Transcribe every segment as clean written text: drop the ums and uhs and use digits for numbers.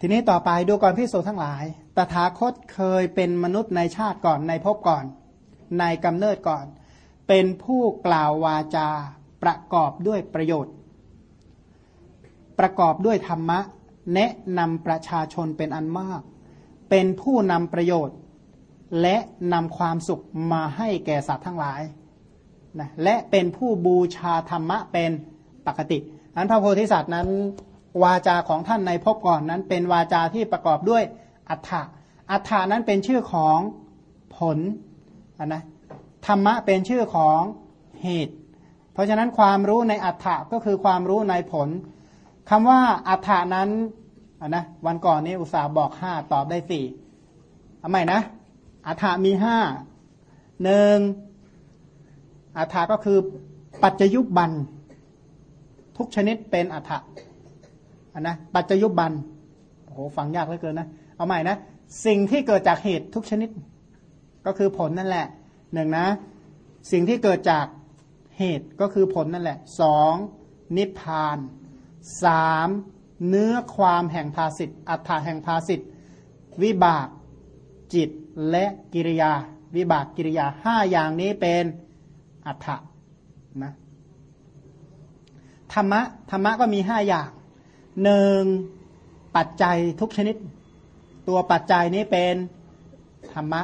ทีนี้ต่อไปดูก่อนภิกษุทั้งหลายตถาคตเคยเป็นมนุษย์ในชาติก่อนในภพก่อนในกำเนิดก่อนเป็นผู้กล่าววาจาประกอบด้วยประโยชน์ประกอบด้วยธรรมะแนะนำประชาชนเป็นอันมากเป็นผู้นำประโยชน์และนำความสุขมาให้แก่สัตว์ทั้งหลายนะและเป็นผู้บูชาธรรมะเป็นปกติอันพระโพธิสัตว์นั้นวาจาของท่านในภพก่อนนั้นเป็นวาจาที่ประกอบด้วยอัฏฐะอัฏฐะนั้นเป็นชื่อของผลนะธรรมะเป็นชื่อของเหตุเพราะฉะนั้นความรู้ในอัฏฐะก็คือความรู้ในผลคำว่าอัฏฐะนั้นนะวันก่อนนี้อุตส่าห์บอก5ตอบได้4ทำไมนะอัฏฐะมี5 1อัฏฐะก็คือปัจจยุบันทุกชนิดเป็นอัฏฐะนะปัจจยุบันโอ้โหฟังยากเหลือเกินนะเอาใหม่นะสิ่งที่เกิดจากเหตุทุกชนิดก็คือผลนั่นแหละ1นะสิ่งที่เกิดจากเหตุก็คือผลนั่นแหละ2นิพพาน3เนื้อความแห่งภาสิทธิ์อัฏฐะแห่งภาสิทธิ์วิบากจิตและกิริยาวิบากกิริยา5อย่างนี้เป็นอัฏฐะนะธรรมะก็มี5อย่าง1ปัจจัยทุกชนิดตัวปัจจัยนี้เป็นธรรมะ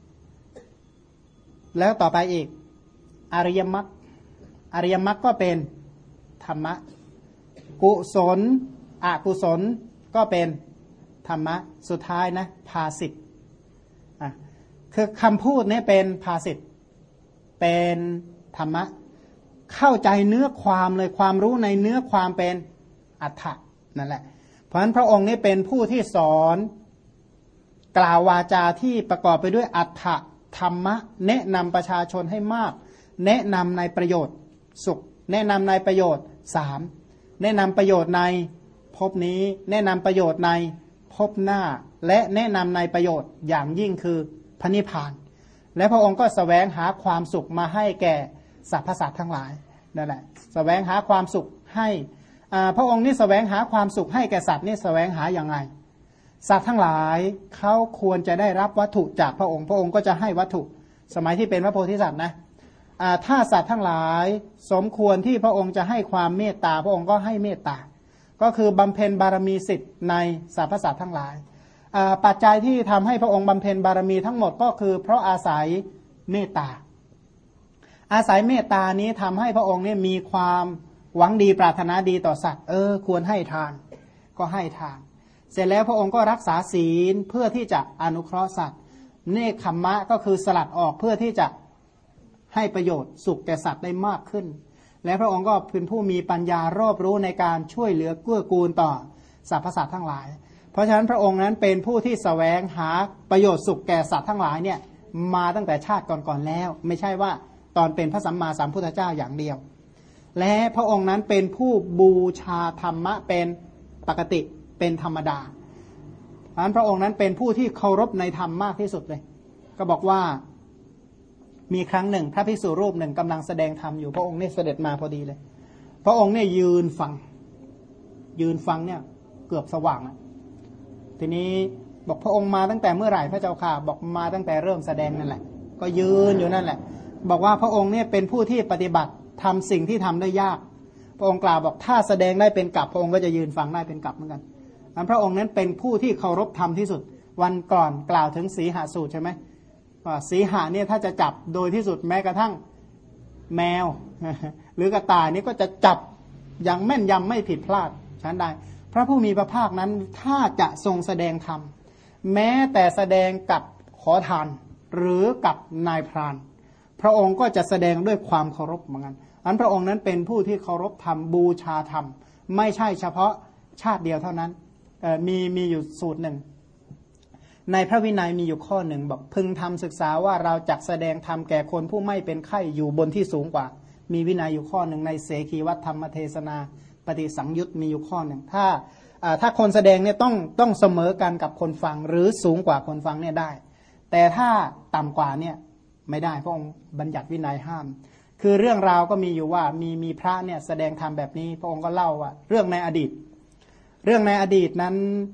แล้วต่อไปอีกอริยมรรคก็เป็นธรรมะกุศลอกุศลก็เป็นธรรมะสุดท้ายนะภาสิทธิ์คือคำพูดนี้เป็นภาสิทธิ์เป็นธรรมะเข้าใจเนื้อความเลยความรู้ในเนื้อความเป็นอัฏฐะนั่นแหละเพราะฉะนั้นพระองค์นี้เป็นผู้ที่สอนกล่าววาจาที่ประกอบไปด้วยอัฏฐะธรรมะแนะนำประชาชนให้มากแนะนำในประโยชน์สุขแนะนำในประโยชน์3แนะนำประโยชน์ในภพนี้แนะนำประโยชน์ในภพหน้าและแนะนำในประโยชน์อย่างยิ่งคือพระนิพพานและพระองค์ก็แสวงหาความสุขมาให้แก่สรรพสัตว์ทั้งหลายนั่นแหละแสวงหาความสุขให้พระองค์นี่แสวงหาความสุขให้แก่สัตว์นี่แสวงหาอย่างไรสัตว์ทั้งหลายเขาควรจะได้รับวัตถุจากพระองค์พระองค์ก็จะให้วัตถุสมัยที่เป็นพระโพธิสัตว์นะถ้าสัตว์ทั้งหลายสมควรที่พระองค์จะให้ความเมตตาพระองค์ก็ให้เมตตาก็คือบำเพ็ญบารมี10ในสรรพสัตว์ทั้งหลายปัจจัยที่ทำให้พระองค์บำเพ็ญบารมีทั้งหมดก็คือเพราะอาศัยเมตตาอาศัยเมตตานี้ทำให้พระองค์เนี่ยมีความหวังดีปรารถนาดีต่อสัตว์ควรให้ทานก็ให้ทานเสร็จแล้วพระองค์ก็รักษาศีลเพื่อที่จะอนุเคราะห์สัตว์เนคขมมะก็คือสลัดออกเพื่อที่จะให้ประโยชน์สุขแก่สัตว์ได้มากขึ้นและพระองค์ก็เป็นผู้มีปัญญารอบรู้ในการช่วยเหลือเกื้อกูลต่อสรรพสัตว์ทั้งหลายเพราะฉะนั้นพระองค์นั้นเป็นผู้ที่แสวงหาประโยชน์สุขแก่สัตว์ทั้งหลายเนี่ยมาตั้งแต่ชาติก่อนๆแล้วไม่ใช่ว่าตอนเป็นพระสัมมาสัมพุทธเจ้าอย่างเดียวและพระองค์นั้นเป็นผู้บูชาธรรมะเป็นปกติเป็นธรรมดาเพราะฉะนั้นพระองค์นั้นเป็นผู้ที่เคารพในธรรมมากที่สุดเลยก็บอกว่ามีครั้งหนึ่งพระภิกษุรูปหนึ่งกำลังแสดงธรรมอยู่พระองค์เนี่ยเสด็จมาพอดีเลยพระองค์เนี่ยยืนฟังเนี่ยเกือบสว่างแล้วทีนี้บอกพระองค์มาตั้งแต่เมื่อไหร่พระเจ้าค่ะบอกมาตั้งแต่เริ่มแสดงนั่นแหละก็ยืนอยู่นั่นแหละบอกว่าพระองค์เนี่ยเป็นผู้ที่ปฏิบัติทำสิ่งที่ทำได้ยากพระองค์กล่าวบอกถ้าแสดงได้เป็นกลับพระองค์ก็จะยืนฟังได้เป็นกลับเหมือนกันพระองค์นั้นเป็นผู้ที่เคารพธรรมที่สุดวันก่อนกล่าวถึงสีหสูตรใช่ไหมว่าสีหะเนี่ยถ้าจะจับโดยที่สุดแม้กระทั่งแมวหรือกระต่ายนี่ก็จะจับอย่างแม่นยำไม่ผิดพลาดฉันใดพระผู้มีพระภาคนั้นถ้าจะทรงแสดงธรรมแม้แต่แสดงกับขอทานหรือกับนายพรานพระองค์ก็จะแสดงด้วยความเคารพเหมือนกันอันพระองค์นั้นเป็นผู้ที่เคารพธรรมบูชาธรรมไม่ใช่เฉพาะชาติเดียวเท่านั้นมีอยู่สูตรหนึ่งในพระวินัยมีอยู่ข้อหนึ่งบอกพึงทำศึกษาว่าเราจักแสดงธรรมแก่คนผู้ไม่เป็นไข้อยู่บนที่สูงกว่ามีวินัยอยู่ข้อหนึ่งในเสขีวัตธรรมเทศนาปฏิสังยุตมีอยู่ข้อหนึ่งถ้าคนแสดงเนี่ยต้องเสมอกันกับคนฟังหรือสูงกว่าคนฟังเนี่ยได้แต่ถ้าต่ำกว่าเนี่ยไม่ได้พระองค์บัญญัติวินัยห้ามคือเรื่องราวก็มีอยู่ว่ามีพระเนี่ยแสดงธรรมแบบนี้พระองค์ก็เล่าว่าเรื่องในอดีตนั้น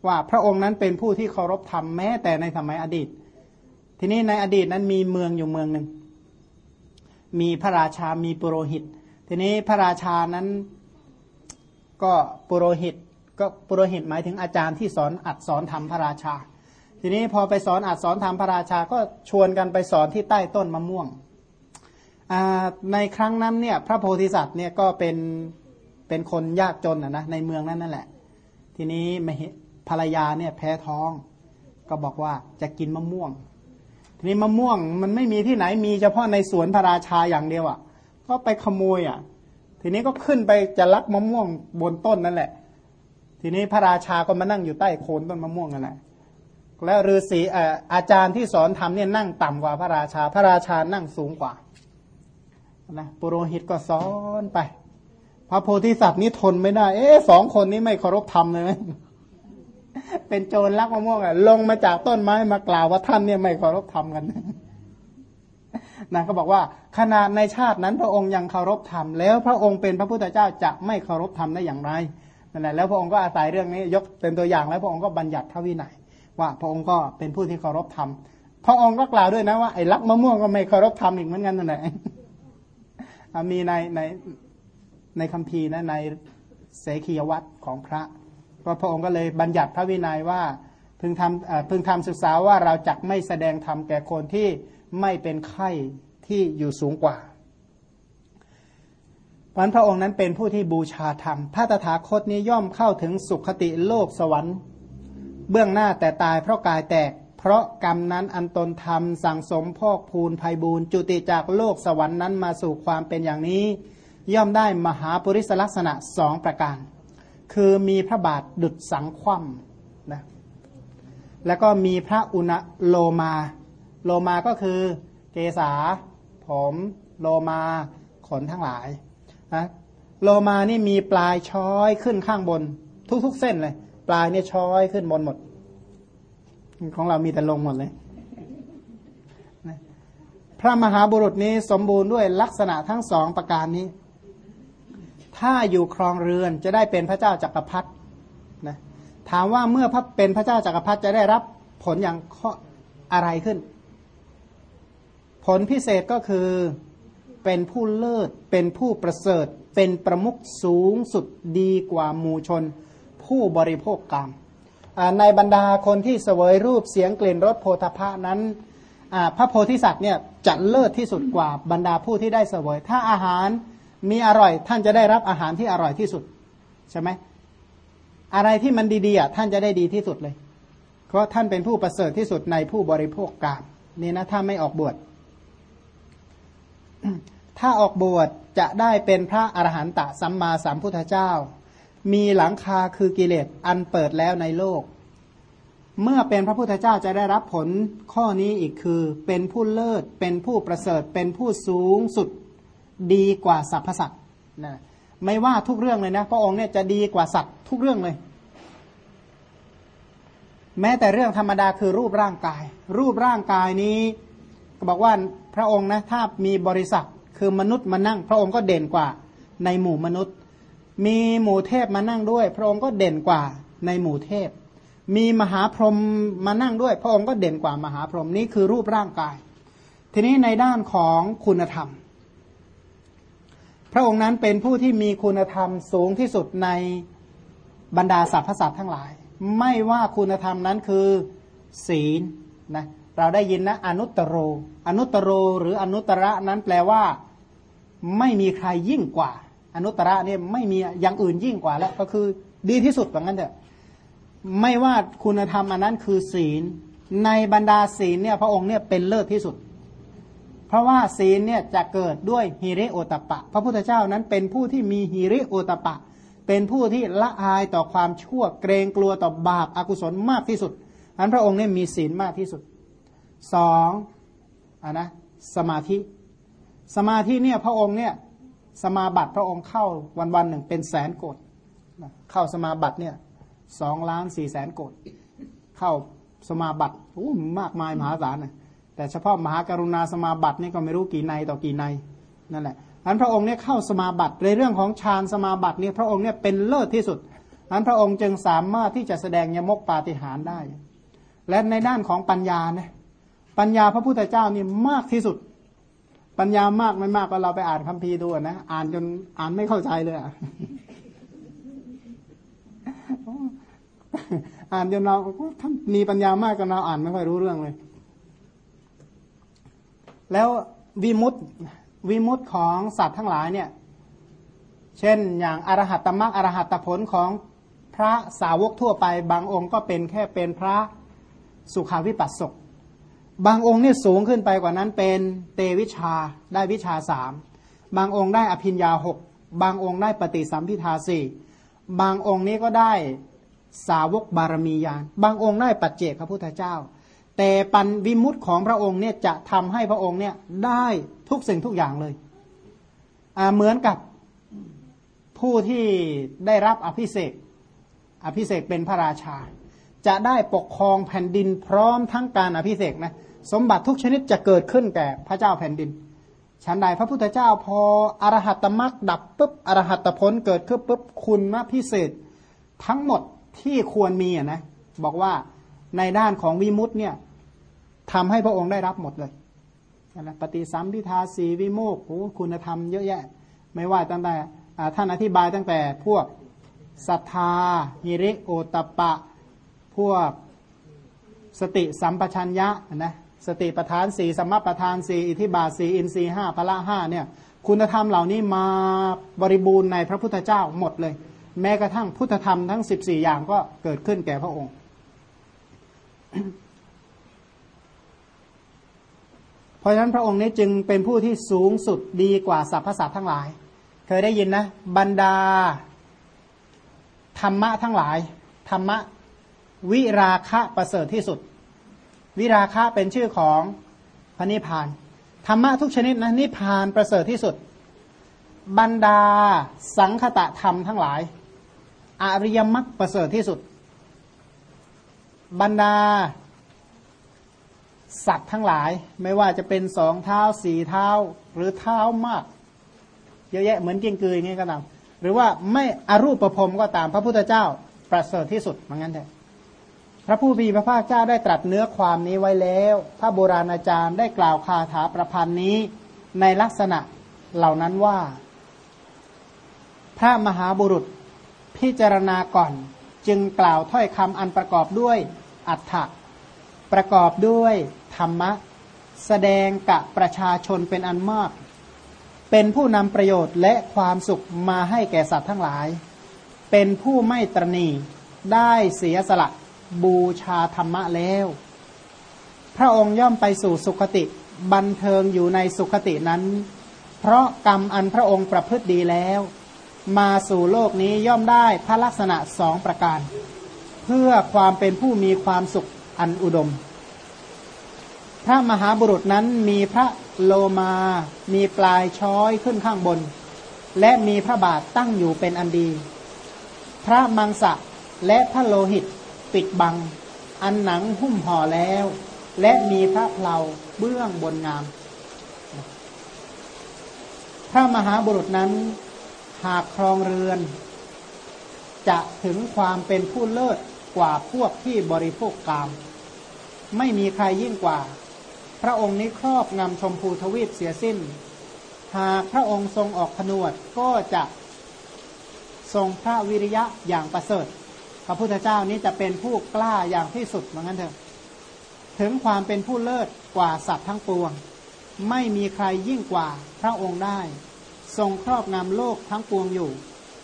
ว่าพระองค์นั้นเป็นผู้ที่เคารพธรรมแม้แต่ในสมัยอดีตทีนี้ในอดีตนั้นมีเมืองอยู่เมืองหนึ่งมีพระราชามีปุโรหิตทีนี้พระราชานั้นก็ปุโรหิตหมายถึงอาจารย์ที่สอนอัดสอนธรรมพระราชาทีนี้พอไปสอนอัดสอนธรรมพระราชาก็ชวนกันไปสอนที่ใต้ต้นมะม่วงในครั้งนั้นเนี่ยพระโพธิสัตว์เนี่ยก็เป็นคนยากจนนะในเมืองนั้นนั่นแหละทีนี้ภรรยาเนี่ยแพ้ท้องก็บอกว่าจะกินมะม่วงทีนี้มะม่วงมันไม่มีที่ไหนมีเฉพาะในสวนพระราชาอย่างเดียวอ่ะก็ไปขโมยอ่ะทีนี้ก็ขึ้นไปจะลักมะม่วงบนต้นนั่นแหละทีนี้พระราชาก็มานั่งอยู่ใต้โคนต้นมะม่วงนั่นแหละแล้วฤาษีอาจารย์ที่สอนธรรมเนี่ยนั่งต่ำกว่าพระราชาพระราชานั่งสูงกว่านะปุโรหิตก็สอนไปพระโพธิสัตว์นี่ทนไม่ได้สองคนนี้ไม่เคารพธรรมเลยเป็นโจรลักมะม่วงลงมาจากต้นไม้มากล่าวว่าท่านเนี่ยไม่เคารพธรรมกันนะเขาบอกว่าขนาดในชาตินั้นพระองค์ยังเคารพธรรมแล้วพระองค์เป็นพระพุทธเจ้าจะไม่เคารพธรรมได้อย่างไรนั่นแหละแล้วพระองค์ก็อาศัยเรื่องนี้ยกเป็นตัวอย่างแล้วพระองค์ก็บัญญัติพระวินัยว่าพระองค์ก็เป็นผู้ที่เคารพธรรมพระองค์ก็กล่าวด้วยนะว่าไอ้ลักมะม่วงก็ไม่เคารพธรรมอีกเหมือนกันนั่นแหละมีในคัมภีร์นะในเสขียวัตรของพระพระองค์ก็เลยบัญญัติพระวินัยว่าพึงทำศึกษาว่าเราจักไม่แสดงธรรมแก่คนที่ไม่เป็นไข้ที่อยู่สูงกว่าเพราะพระองค์นั้นเป็นผู้ที่บูชาธรรมพระตถาคตนี้ย่อมเข้าถึงสุคติโลกสวรรค์เบื้องหน้าแต่ตายเพราะกายแตกเพราะกรรมนั้นอันตนทำสั่งสมพอกพูนไพบูรณ์จุติจากโลกสวรรค์นั้นมาสู่ความเป็นอย่างนี้ย่อมได้มหาปุริสลักษณะ2ประการคือมีพระบาทดุจสังขวัมนะแล้วก็มีพระอุณโลมาก็คือเกศาผมโลมาขนทั้งหลายนะโลมานี่มีปลายช้อยขึ้นข้างบนทุกๆเส้นเลยปลายเนี่ยช้อยขึ้นบนหมดของเรามีแต่ลงหมดเลยนะพระมหาบุรุษนี้สมบูรณ์ด้วยลักษณะทั้งสองประการนี้ถ้าอยู่ครองเรือนจะได้เป็นพระเจ้าจักรพรรดินะถามว่าเมื่อเป็นพระเจ้าจักรพรรดิจะได้รับผลอย่างอะไรขึ้นผลพิเศษก็คือเป็นผู้เลิศเป็นผู้ประเสริฐเป็นประมุขสูงสุดดีกว่าหมู่ชนผู้บริโภคกามในบรรดาคนที่เสวยรูปเสียงกลิ่นรสโผฏฐัพพะนั้นพระโพธิสัตว์เนี่ยจะเลิศที่สุดกว่าบรรดาผู้ที่ได้เสวยถ้าอาหารมีอร่อยท่านจะได้รับอาหารที่อร่อยที่สุดใช่ไหมอะไรที่มันดีๆท่านจะได้ดีที่สุดเลยเพราะท่านเป็นผู้ประเสริฐที่สุดในผู้บริโภคกามนี่นะถ้าไม่ออกบวช ถ้าออกบวชจะได้เป็นพระอรหันตสัมมาสัมพุทธเจ้ามีหลังคาคือกิเลสอันเปิดแล้วในโลกเมื่อเป็นพระพุทธเจ้าจะได้รับผลข้อนี้อีกคือเป็นผู้เลิศเป็นผู้ประเสริฐเป็นผู้สูงสุดดีกว่าสรรพสัตว์นะไม่ว่าทุกเรื่องเลยนะพระองค์เนี่ยจะดีกว่าสัตว์ทุกเรื่องเลยแม้แต่เรื่องธรรมดาคือรูปร่างกายนี้ก็บอกว่าพระองค์นะถ้ามีบริษัทคือมนุษย์มานั่งพระองค์ก็เด่นกว่าในหมู่มนุษย์มีหมู่เทพมานั่งด้วยพระองค์ก็เด่นกว่าในหมู่เทพมีมหาพรหมมานั่งด้วยพระองค์ก็เด่นกว่ามหาพรหมนี้คือรูปร่างกายทีนี้ในด้านของคุณธรรมพระองค์นั้นเป็นผู้ที่มีคุณธรรมสูงที่สุดในบรรดาสรรพสัตว์ทั้งหลายไม่ว่าคุณธรรมนั้นคือศีลนะเราได้ยินนะอนุตตโรหรืออนุตตระนั้นแปลว่าไม่มีใครยิ่งกว่าอนุตตระเนี่ยไม่มีอย่างอื่นยิ่งกว่าแล้วก็คือดีที่สุดแบบนั้นเถอะไม่ว่าคุณธรรมอันนั้นคือศีลในบรรดาศีลเนี่ยพระองค์เนี่ยเป็นเลิศที่สุดเพราะว่าศีลเนี่ยจะเกิดด้วยหิริโอตปะพระพุทธเจ้านั้นเป็นผู้ที่มีหิริโอตปะเป็นผู้ที่ละอายต่อความชั่วเกรงกลัวต่อบาปอกุศลมากที่สุดอันพระองค์เนี่ยมีศีลมากที่สุด2นะสมาธิเนี่ยพระองค์เนี่ยสมาบัติพระองค์เข้าวันๆหนึ่งเป็นแสนโกฏเข้าสมาบัติเนี่ย2,400,000 โกฏเข้าสมาบัติมากมายมหาศาลนะแต่เฉพาะมหากรุณาสมาบัตินี่ก็ไม่รู้กี่ในต่อกี่ในนั่นแหละอันพระองค์เนี่ยเข้าสมาบัติในเรื่องของฌานสมาบัติเนี่ยพระองค์เนี่ยเป็นเลิศที่สุดนั้นพระองค์จึงสามารถที่จะแสดงยมกปาฏิหาริย์ได้และในด้านของปัญญาเนี่ยปัญญาพระพุทธเจ้านี่มากที่สุดปัญญามากไม่มากก็เราไปอ่านคัมภีร์ดูนะอ่านจนอ่านไม่เข้าใจเลยอ่านจนเราท่านมีปัญญามากก็เราอ่านไม่ค่อยรู้เรื่องเลยแล้ววิมุตติของสัตว์ทั้งหลายเนี่ยเช่นอย่างอรหัตตมรรคอรหัตตผลของพระสาวกทั่วไปบางองค์ก็เป็นแค่เป็นพระสุขาวิปัสสกบางองค์นี่สูงขึ้นไปกว่านั้นเป็นเตวิชาได้วิชา3บางองค์ได้อภิญญา6บางองค์ได้ปฏิสัมภิทา4บางองค์นี้ก็ได้สาวกบารมีญาณบางองค์ได้ปัจเจกพระพุทธเจ้าแต่ปัญวิมุตติของพระองค์เนี่ยจะทำให้พระองค์เนี่ยได้ทุกสิ่งทุกอย่างเลยเหมือนกับผู้ที่ได้รับอภิเษกเป็นพระราชาจะได้ปกครองแผ่นดินพร้อมทั้งการอภิเษกนะสมบัติทุกชนิดจะเกิดขึ้นแก่พระเจ้าแผ่นดินฉันใดพระพุทธเจ้าพออรหัตตมรรคดับปุ๊บอรหัตตผลเกิดขึ้นปุ๊บคุณพิเศษทั้งหมดที่ควรมีนะบอกว่าในด้านของวิมุตติเนี่ยทำให้พระองค์ได้รับหมดเลยนะปฏิสัมภิทาสีวิโมกข์คุณธรรมเยอะแยะไม่ว่าตั้งแต่ท่านอธิบายตั้งแต่พวกศรัทธาหิริโอตตัปปะพวกสติสัมปชัญญะนะสติปัฏฐาน4สัมมาปัฏฐาน4อิทธิบาท4อินทรีย์5พละ5เนี่ยคุณธรรมเหล่านี้มาบริบูรณ์ในพระพุทธเจ้าหมดเลยแม้กระทั่งพุทธธรรมทั้ง14อย่างก็เกิดขึ้นแก่พระองค์ เพราะฉะนั้นพระองค์นี้จึงเป็นผู้ที่สูงสุดดีกว่าสรรพสัตว์ทั้งหลายเคยได้ยินนะบรรดาธรรมะทั้งหลายธรรมะวิราคะประเสริฐที่สุดวิราคะเป็นชื่อของพระนิพพานธรรมะทุกชนิดนะนิพพานประเสริฐที่สุดบรรดาสังคตะธรรมทั้งหลายอริยมรรคประเสริฐที่สุดบรรดาสัตว์ทั้งหลายไม่ว่าจะเป็น2 เท้า4 เท้าหรือเท้ามากเยอะแยะเหมือนกิ้งกืออย่างนี้ก็ตามหรือว่าไม่อรูปภพก็ตามพระพุทธเจ้าประเสริฐที่สุดเหมือนกันเถอะพระผู้มีพระภาคเจ้าได้ตรัสเนื้อความนี้ไว้แล้วพระโบราณอาจารย์ได้กล่าวคาถาประพันธ์นี้ในลักษณะเหล่านั้นว่าพระมหาบุรุษพิจารณาก่อนจึงกล่าวถ้อยคำอันประกอบด้วยอัฏฐะประกอบด้วยธรรมะแสดงกับประชาชนเป็นอันมากเป็นผู้นำประโยชน์และความสุขมาให้แก่สัตว์ทั้งหลายเป็นผู้ไม่ตระหนี่ได้เสียสละบูชาธรรมะแล้วพระองค์ย่อมไปสู่สุคติบันเทิงอยู่ในสุคตินั้นเพราะกรรมอันพระองค์ประพฤติดีแล้วมาสู่โลกนี้ย่อมได้พระลักษณะ2 ประการเพื่อความเป็นผู้มีความสุขอันอุดมพระมหาบุรุษนั้นมีพระโลมามีปลายช้อยขึ้นข้างบนและมีพระบาทตั้งอยู่เป็นอันดีพระมังสะและพระโลหิตปิดบังอันหนังหุ้มห่อแล้วและมีพระเพลาเบื้องบนงามพระมหาบุรุษนั้นหากครองเรือนจะถึงความเป็นผู้เลิศกว่าพวกที่บริโภคกามไม่มีใครยิ่งกว่าพระองค์นี้ครอบงำชมพูทวีปเสียสิ้นหากพระองค์ทรงออกผนวดก็จะทรงพระวิริยะอย่างประเสริฐพระพุทธเจ้านี้จะเป็นผู้กล้าอย่างที่สุดเหมือนกันเถอะถึงความเป็นผู้เลิศกว่าสัตว์ทั้งปวงไม่มีใครยิ่งกว่าพระองค์ได้ทรงครอบงำโลกทั้งปวงอยู่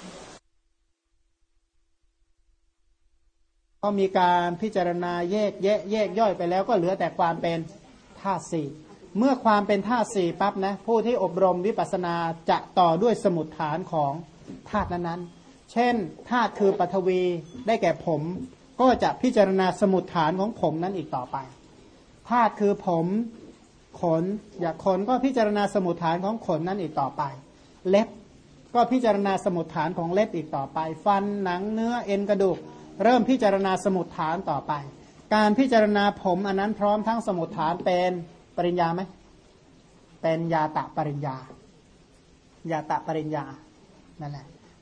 ก็มีการพิจารณาแยกย่อยไปแล้วก็เหลือแต่ความเป็นธาตุสี่เมื่อความเป็นธาตุสี่ปั๊บนะผู้ที่อบรมวิปัสสนาจะต่อด้วยสมุฏฐานของธาตุนั้นๆเช่นธาตุคือปฐวีได้แก่ผมก็จะพิจารณาสมุฏฐานของผมนั้นอีกต่อไปธาตุคือผมขนอยากขนก็พิจารณาสมุฏฐานของขนนั้นอีกต่อไปเล็บก็พิจารณาสมุฏฐานของเล็บอีกต่อไปฟันหนังเนื้อเอ็นกระดูกเริ่มพิจารณาสมุฏฐานต่อไปการพิจารณาผมอันนั้นพร้อมทั้งสมุฏฐานเป็นปริญญาไหมเป็นญาตะปริญญาญาตะปริญญานั่นแหละ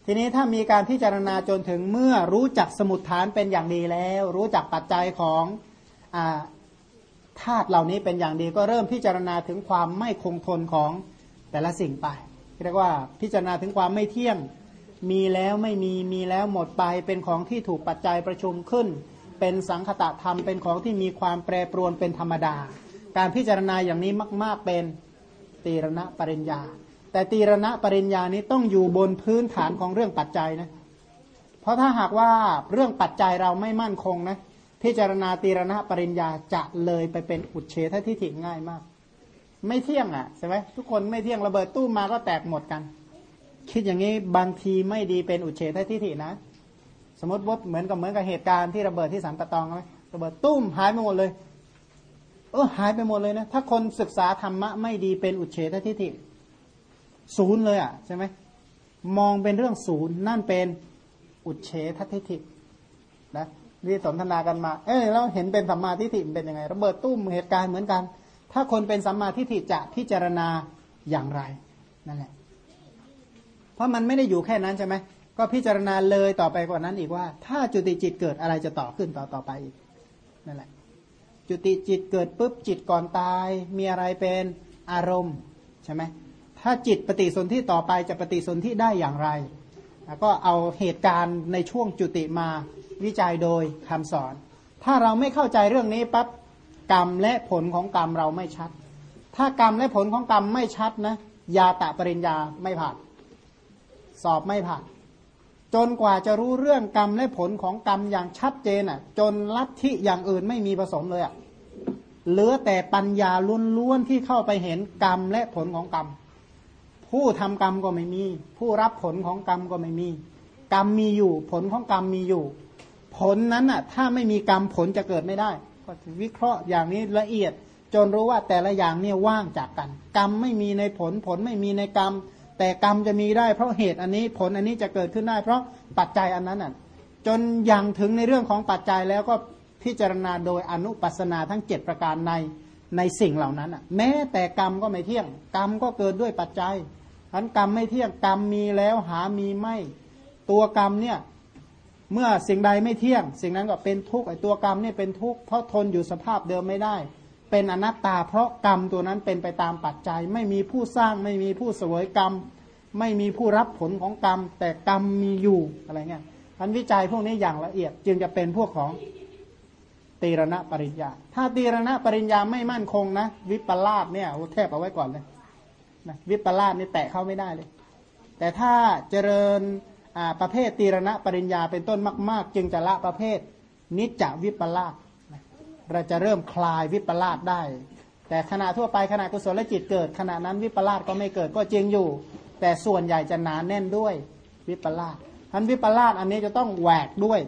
ทีนี้ถ้ามีการพิจารณาจนถึงเมื่อรู้จักสมุฏฐานเป็นอย่างดีแล้วรู้จักปัจจัยของธาตุเหล่านี้เป็นอย่างดีก็เริ่มพิจารณาถึงความไม่คงทนของแต่ละสิ่งไปเรียกว่าพิจารณาถึงความไม่เที่ยงมีแล้วไม่มีมีแล้วหมดไปเป็นของที่ถูกปัจจัยประชุมขึ้นเป็นสังคตธรรมเป็นของที่มีความแปรปรวนเป็นธรรมดาการพิจารณาอย่างนี้มากๆเป็นตีรณปริญญาแต่ตีรณปริญญานี้ต้องอยู่บนพื้นฐานของเรื่องปัจจัยนะเพราะถ้าหากว่าเรื่องปัจจัยเราไม่มั่นคงนะพิจารณาตีรณปริญญาจะเลยไปเป็นอุเฉททิฏฐิง่ายมากไม่เที่ยงอ่ะใช่ไหมทุกคนไม่เที่ยงระเบิดตู้มมาก็แตกหมดกันคิดอย่างนี้บางทีไม่ดีเป็นอุเฉททิฏฐินะสมมติว่าเหมือนกับเหตุการณ์ที่ระเบิดที่สันปะตองไหมระเบิดตุ้มหายไปหมดเลยหายไปหมดเลยนะถ้าคนศึกษาธรรมะไม่ดีเป็นอุเฉททิฏฐิศูนย์เลยอ่ะใช่ไหมมองเป็นเรื่องศูนย์นั่นเป็นอุเฉททิฏฐินะนี่สนทนากันมาแล้วเห็นเป็นสัมมาทิฏฐิเป็นยังไงระเบิดตุ้มเหตุการณ์เหมือนกันถ้าคนเป็นสัมมาทิฏฐิจะพิจารณาอย่างไรนั่นแหละเพราะมันไม่ได้อยู่แค่นั้นใช่ไหมก็พิจารณาเลยต่อไปกว่านั้นอีกว่าถ้าจุติจิตเกิดอะไรจะต่อขึ้นต่อไปอีกนั่นแหละจุติจิตเกิดปุ๊บจิตก่อนตายมีอะไรเป็นอารมณ์ใช่ไหมถ้าจิตปฏิสนธิต่อไปจะปฏิสนธิได้อย่างไรแล้วก็เอาเหตุการณ์ในช่วงจุติมาวิจัยโดยคำสอนถ้าเราไม่เข้าใจเรื่องนี้ปั๊บกรรมและผลของกรรมเราไม่ชัดถ้ากรรมและผลของกรรมไม่ชัดนะยาตะปริญญาไม่ผ่านสอบไม่ผ่านจนกว่าจะรู้เรื่องกรรมและผลของกรรมอย่างชัดเจนจนลัทธิอย่างอื่นไม่มีผสมเลยเหลือแต่ปัญญาล้วนๆที่เข้าไปเห็นกรรมและผลของกรรมผู้ทำกรรมก็ไม่มีผู้รับผลของกรรมก็ไม่มีกรรมมีอยู่ผลของกรรมมีอยู่ผลนั้นถ้าไม่มีกรรมผลจะเกิดไม่ได้ก็วิเคราะห์อย่างนี้ละเอียดจนรู้ว่าแต่ละอย่างเนี่ยว่างจากกันกรรมไม่มีในผลผลไม่มีในกรรมแต่กรรมจะมีได้เพราะเหตุอันนี้ผลอันนี้จะเกิดขึ้นได้เพราะปัจจัยอันนั้นจนยังถึงในเรื่องของปัจจัยแล้วก็พิจารณาโดยอนุปัสสนาทั้ง7ประการในสิ่งเหล่านั้นแม้แต่กรรมก็ไม่เที่ยงกรรมก็เกิดด้วยปัจจัยอันกรรมไม่เที่ยงกรรมมีแล้วหามีไม่ตัวกรรมเนี่ยเมื่อสิ่งใดไม่เที่ยงสิ่งนั้นก็เป็นทุกข์ไอ้ตัวกรรมเนี่ยเป็นทุกข์เพราะทนอยู่สภาพเดิมไม่ได้เป็นอนัตตาเพราะกรรมตัวนั้นเป็นไปตามปัจจัยไม่มีผู้สร้างไม่มีผู้เสวยกรรมไม่มีผู้รับผลของกรรมแต่กรรมมีอยู่อะไรเงี้ยท่านวิจัยพวกนี้อย่างละเอียดจึงจะเป็นพวกของตีรณปริญญาถ้าตีรณปริญญาไม่มั่นคงนะวิปลาสเนี่ยแทบเอาไว้ก่อนเลยนะวิปลาสนี่แตะเข้าไม่ได้เลยแต่ถ้าเจริญประเภทตีรณปริญญาเป็นต้นมากๆจึงจะละประเภทนิจจวิปลาสเราจะเริ่มคลายวิปลาสได้แต่ขณะทั่วไปขณะกุศลจิตเกิดขณะนั้นวิปลาสก็ไม่เกิดก็จริงอยู่แต่ส่วนใหญ่จะหนาแน่นด้วยวิปลาสทั้นวิปลาสอันนี้จะต้องแหวกด้วย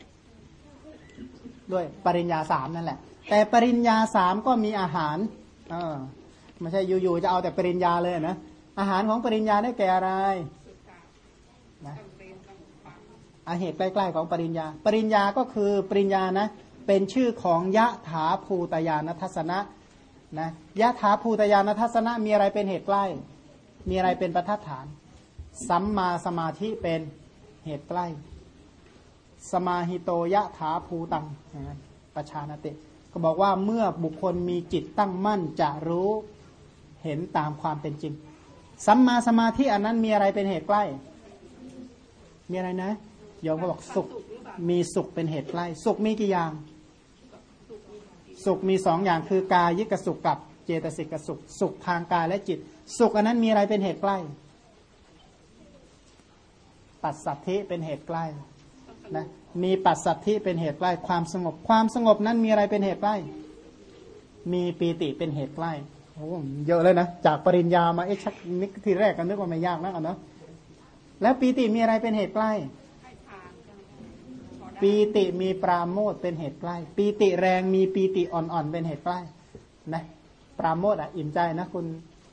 ปริญญา3นั่นแหละแต่ปริญญา3ก็มีอาหารไม่ใช่อยู่ๆจะเอาแต่ปริญญาเลยนะอาหารของปริญญาได้แก่อะไรนะเหตุใกล้ๆของปริญญาปริญญาก็คือปริญญานะเป็นชื่อของยะถาภูตญาณทัสสนะนะยะถาภูตญาณทัสสนะมีอะไรเป็นเหตุใกล้มีอะไรเป็นประทัดฐานสัมมาสมาธิเป็นเหตุใกล้สมาหิโตยะถาภูตังปชานติก็บอกว่าเมื่อบุคคลมีจิตตั้งมั่นจะรู้เห็นตามความเป็นจริงสัมมาสมาธิอันนั้นมีอะไรเป็นเหตุใกล้มีอะไรนะโยมก็บอกสุขมีสุขเป็นเหตุใกล้สุขมีกี่อย่างสุขมี2อย่างคือกายิกสุขกับเจตสิกสุขสุขทางกายและจิตสุขอันนั้นมีอะไรเป็นเหตุใกล้ปัสสัทธิเป็นเหตุใกล้นะมีปัสสัทธิเป็นเหตุใกล้ความสงบนั้นมีอะไรเป็นเหตุใกล้มีปีติเป็นเหตุใกล้โอ้เยอะเลยนะจากปริญญามาชักนึกทีแรกกันนึกว่าไม่ยากนักเนาะแล้วปีติมีอะไรเป็นเหตุใกล้ปีติมีปราโมทย์เป็นเหตุใกล้ปีติแรงมีปีติอ่อนๆเป็นเหตุใกล้นะปราโมทย์อิ่มใจนะคุณ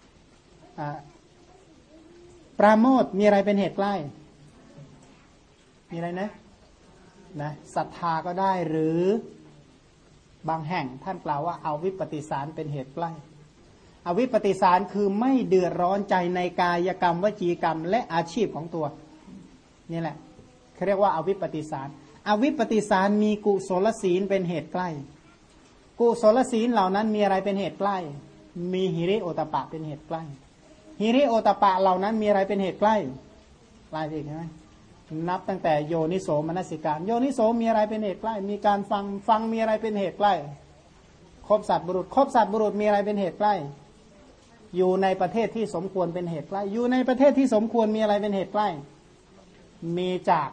ปราโมทย์มีอะไรเป็นเหตุใกล้มีอะไรนะศรัทธาก็ได้หรือบางแห่งท่านกล่าวว่าเอาวิปฏิสารเป็นเหตุใกล้อวิปฏิสารคือไม่เดือดร้อนใจในกายกรรมวจีกรรมและอาชีพของตัวนี่แหละเขาเรียกว่าอวิปปิสารอวิปปิสารมีกุศลศีลเป็นเหตุใกล้กุศลศีลเหล่านั้นมีอะไรเป็นเหตุใกล้มีหิริโอตปะเป็นเหตุใกล้หิริโอตปะเหล่านั้นมีอะไรเป็นเหตุใกล้ไล่อีกใช่ไหมนับตั้งแต่โยนิโสมนสิการโยนิโสมีอะไรเป็นเหตุใกล้มีการฟังมีอะไรเป็นเหตุใกล้คบสัตว์บุรุษคบสัตว์บุรุษมีอะไรเป็นเหตุใกล้อยู่ในประเทศที่สมควรเป็นเหตุใกล้อยู่ในประเทศที่สมควรมีอะไรเป็นเหตุใกล้มีจาก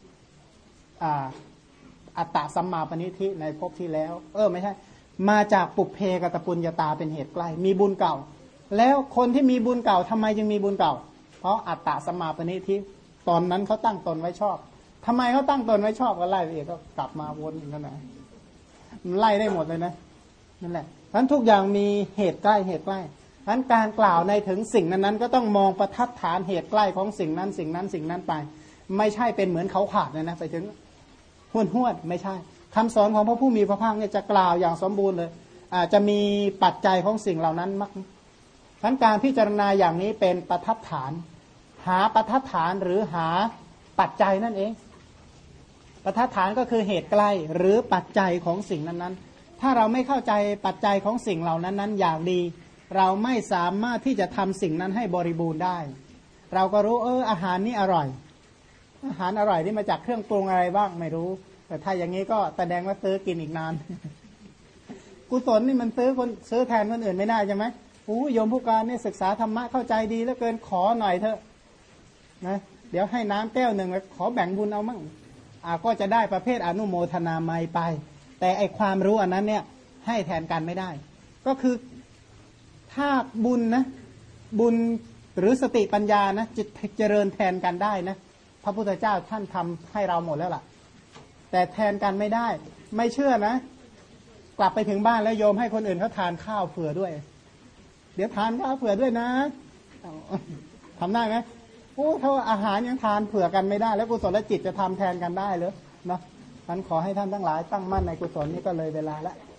อัตตะสัมมาปณิธิในภพที่แล้วไม่ใช่มาจากปุเพกตปุญญาตาเป็นเหตุใกล้มีบุญเก่าแล้วคนที่มีบุญเก่าทำไมจึงมีบุญเก่าเพราะอัตตะสัมมาปณิธิตอนนั้นเขาตั้งตนไว้ชอบทำไมเขาตั้งตนไว้ชอบก็ไล่ไปอีกก็กลับมาวนอีกนั่นแหละไล่ได้หมดเลยนะนั่นแหละทั้นทุกอย่างมีเหตุใกล้เหตุใกล้ทั้นการกล่าวในถึงสิ่งนั้นๆก็ต้องมองประทัดฐานเหตุใกล้ของสิ่งนั้นสิ่งนั้นสิ่งนั้นไปไม่ใช่เป็นเหมือนเขาขาดเลยนะไปถึงห้วนไม่ใช่คำสอนของพระผู้มีพระภาคเนี่ยจะกล่าวอย่างสมบูรณ์เลยจะมีปัจจัยของสิ่งเหล่านั้นมากทั้นการพิจารณาอย่างนี้เป็นประทัดฐานหาประทัดฐานหรือหาปัจจัยนั่นเองประทัดฐานก็คือเหตุใกล้หรือปัจจัยของสิ่งนั้นๆถ้าเราไม่เข้าใจปัจจัยของสิ่งเหล่านั้นอย่างดีเราไม่สามารถที่จะทำสิ่งนั้นให้บริบูรณ์ได้เราก็รู้อาหารนี่อร่อยอาหารอร่อยนี่มาจากเครื่องปรุงอะไรบ้างไม่รู้แต่ถ้าอย่างนี้ก็แสดงว่าซื้อกินอีกนาน กุศลนี่มันซื้อแทนคนอื่นไม่ได้ใช่ไหมโยมผู้การเนี่ยศึกษาธรรมะเข้าใจดีแล้วเกินขอหน่อยเถอะนะเดี๋ยวให้น้ำแก้วหนึ่งแล้วขอแบ่งบุญเอามั่งก็จะได้ประเภทอนุโมทนาไมไปแต่ไอความรู้อันนั้นเนี่ยให้แทนกันไม่ได้ก็คือถ้าบุญนะบุญหรือสติปัญญานะจะเจริญแทนกันได้นะพระพุทธเจ้าท่านทำให้เราหมดแล้วล่ะแต่แทนกันไม่ได้ไม่เชื่อนะกลับไปถึงบ้านแล้วโยมให้คนอื่นเขาทานข้าวเผื่อด้วยเดี๋ยวทานข้าวเผื่อด้วยนะทำได้ไหมถ้าอาหารยังทานเผื่อกันไม่ได้แล้วกุศลจิตจะทำแทนกันได้หรือเนาะฉันขอให้ท่านทั้งหลายตั้งมั่นในกุศลนี้ก็เลยเวลาละ